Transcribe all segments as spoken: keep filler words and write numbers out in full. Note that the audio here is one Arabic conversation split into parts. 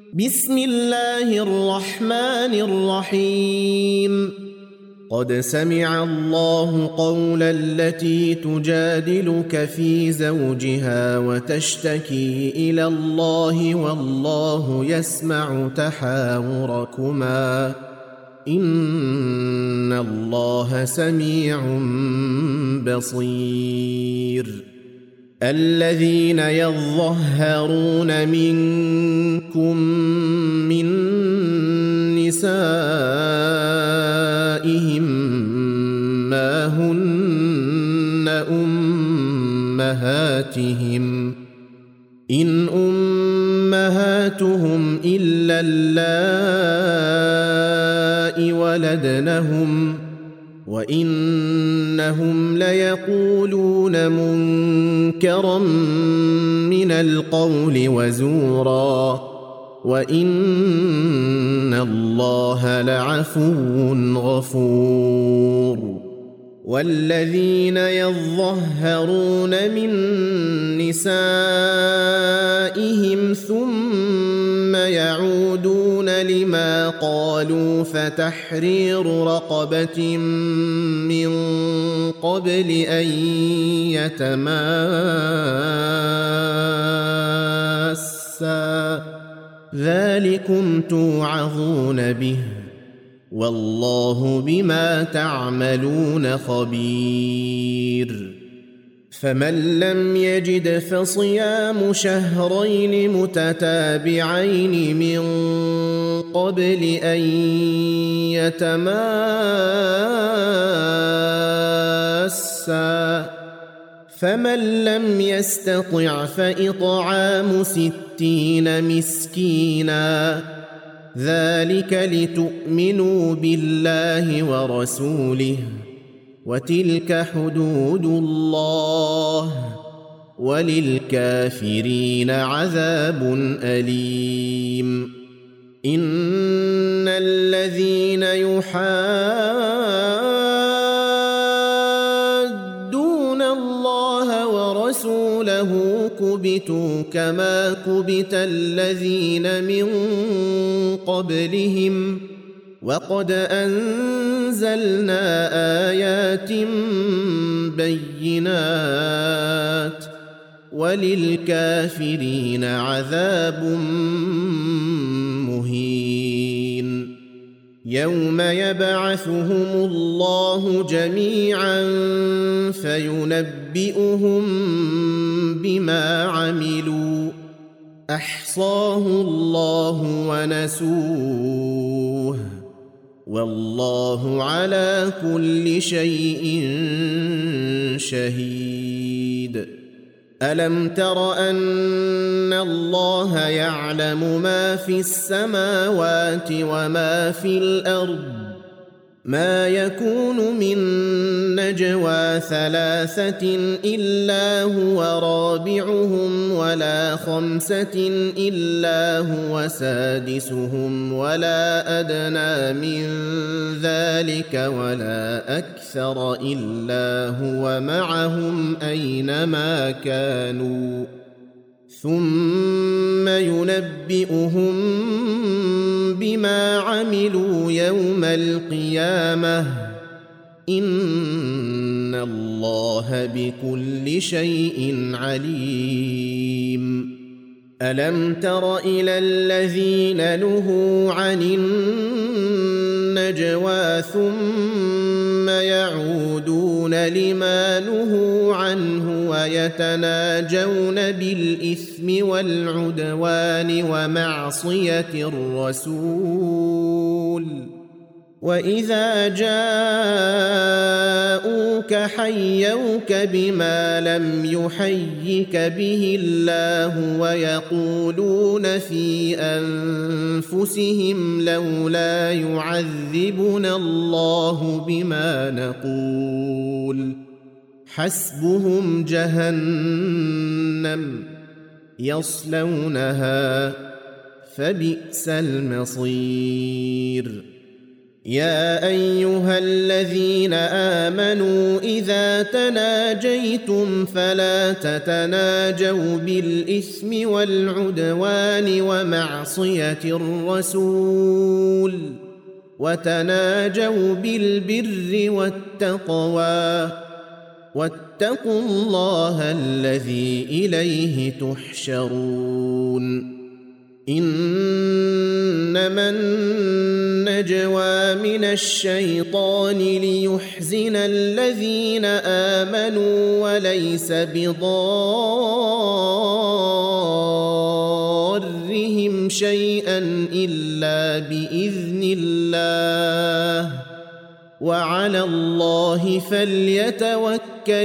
بسم الله الرحمن الرحيم قد سمع الله قول التي تجادلك في زوجها وتشتكي إلى الله والله يسمع تحاوركما إن الله سميع بصير الذين يظهرون منكم من نسائهم ما هن أمهاتهم إن أمهاتهم إلا اللائي ولدنهم وإنهم ليقولون منكرا من القول وزورا وإن الله لعفو غفور والذين يظهرون من نسائهم ثم يعودون لما قالوا فتحرير رقبة من قبل أن يتماسا ذلكم توعظون به والله بما تعملون خبير فمن لم يجد فصيام شهرين متتابعين من قبل أن يتماسا فمن لم يستطع فإطعام ستين مسكينا ذلك لتؤمنوا بالله ورسوله وتلك حدود الله وللكافرين عذاب أليم إن الذين يحادون الله ورسوله كبتوا كما كبت الذين من قبلهم وقد أنزلنا آيات بينات وللكافرين عذاب مهين يوم يبعثهم الله جميعا فينبئهم بما عملوا أحصاه الله ونسوه والله على كل شيء شهيد ألم تر أن الله يعلم ما في السماوات وما في الأرض ما يكون من نجوى ثلاثة إلا هو رابعهم ولا خمسة إلا هو سادسهم ولا أدنى من ذلك ولا أكثر إلا هو معهم أينما كانوا ثم ينبئهم بما عملوا يوم القيامة إن الله بكل شيء عليم ألم تر إلى الذين نهوا عن النجوى ثم يعودون لما نهوا عنه ويتناجون بالإثم والعدوان ومعصية الرسول وإذا جاءوك حيوك بما لم يحيك به الله ويقولون في أنفسهم لولا يعذبنا الله بما نقول حسبهم جهنم يصلونها فبئس المصير يا أيها الذين آمنوا إذا تناجيتم فلا تتناجوا بالإثم والعدوان ومعصية الرسول وتناجوا بالبر والتقوى واتقوا الله الذي إليه تحشرون إنما النجوى من الشيطان ليحزن الذين آمنوا وليس بضارهم شيئا إلا بإذن الله وعلى الله فليتوكل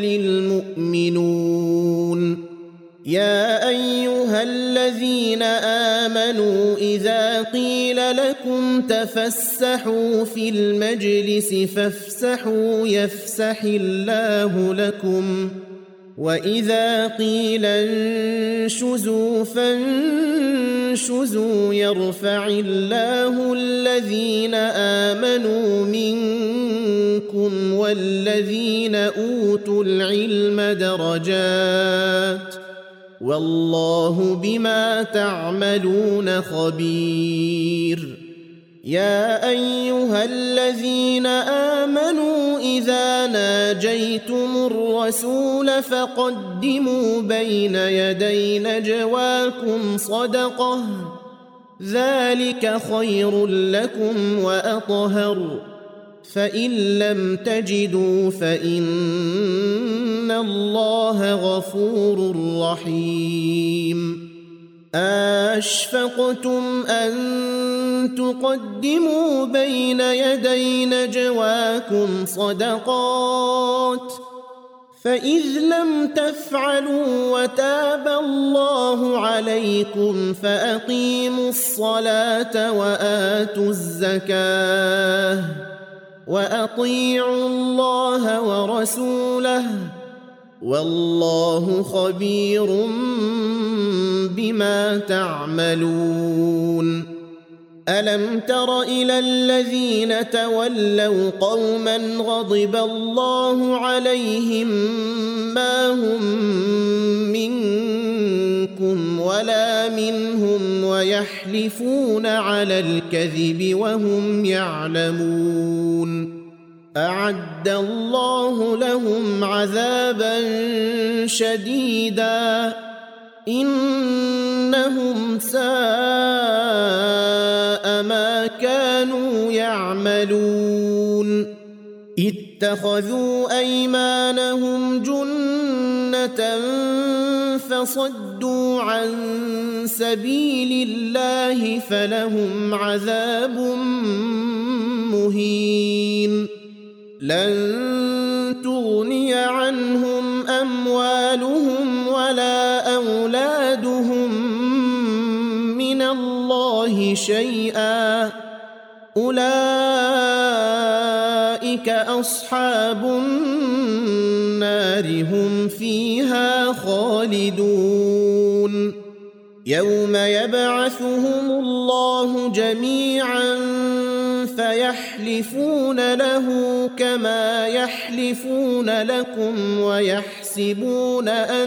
المؤمنون يا أيها الذين آمنوا إذا قيل لكم تفسحوا في المجلس فافسحوا يفسح الله لكم وإذا قيل انشزوا فانشزوا يرفع الله الذين آمنوا منكم والذين أوتوا العلم درجات والله بما تعملون خبير يا أيها الذين آمنوا إذا ناجيتم الرسول فقدموا بين يدي نجواكم صدقة ذلك خير لكم وأطهر فإن لم تجدوا فإن الله غفور رحيم أشفقتم أن تقدموا بين يدي نجواكم صدقات فإذ لم تفعلوا وتاب الله عليكم فأقيموا الصلاة وآتوا الزكاة وأطيعوا الله ورسوله والله خبير بما تعملون ألم تر إلى الذين تولوا قوما غضب الله عليهم ما هم منكم ولا منهم ويحلفون على الكذب وهم يعلمون أعد الله لهم عذابا شديدا إنهم ساء ما كانوا يعملون اتخذوا أيمانهم جنة فصدوا عن سبيل الله فلهم عذاب مهين لن تغني عنهم أموالهم ولا أولادهم من الله شيئا أولئك أصحاب النار هم فيها خالدون يوم يبعثهم الله جميعا فيحلفون له كما يحلفون لكم ويحسبون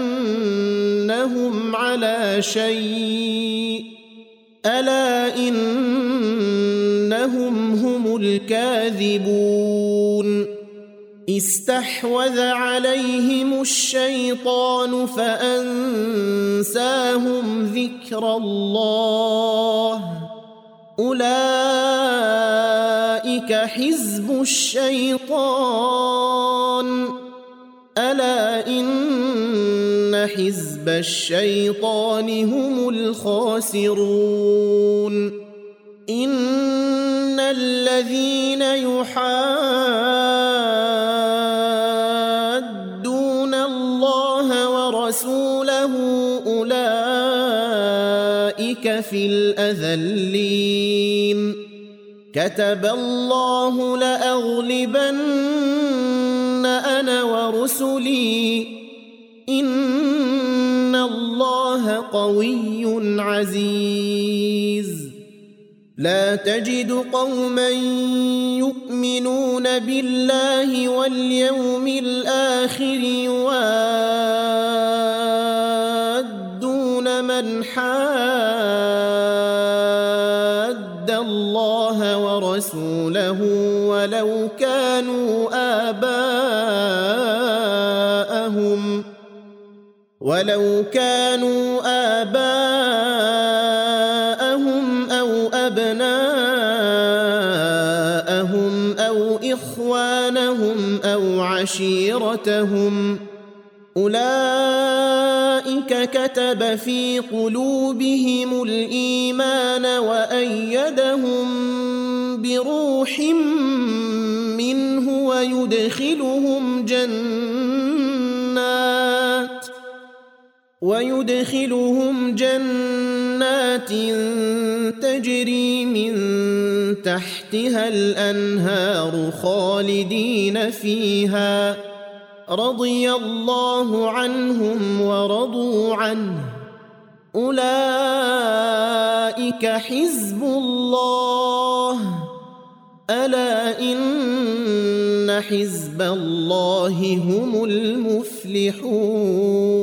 أنهم على شيء ألا إنهم هم الكاذبون استحوذ عليهم الشيطان فأنساهم ذكر الله أولئك حزب الشيطان ألا إن حزب الشيطان هم الخاسرون إن الذين يحادون الله ورسوله أولئك في الأذلين كتب الله لأغلبن أنا ورسلي إن الله قوي عزيز لا تجد قوما يؤمنون بالله واليوم الآخر يوادون من حاد الله ورسوله ولو كانوا آباءهم ولو كانوا آباءهم أو أبناءهم أو إخوانهم أو عشيرتهم أولئك كتب في قلوبهم الإيمان وأيدهم بروح منه ويدخلهم جنات ويدخلهم جنات تجري من تحتها الأنهار خالدين فيها رضي الله عنهم ورضوا عنه أولئك حزب الله ألا إن حزب الله هم المفلحون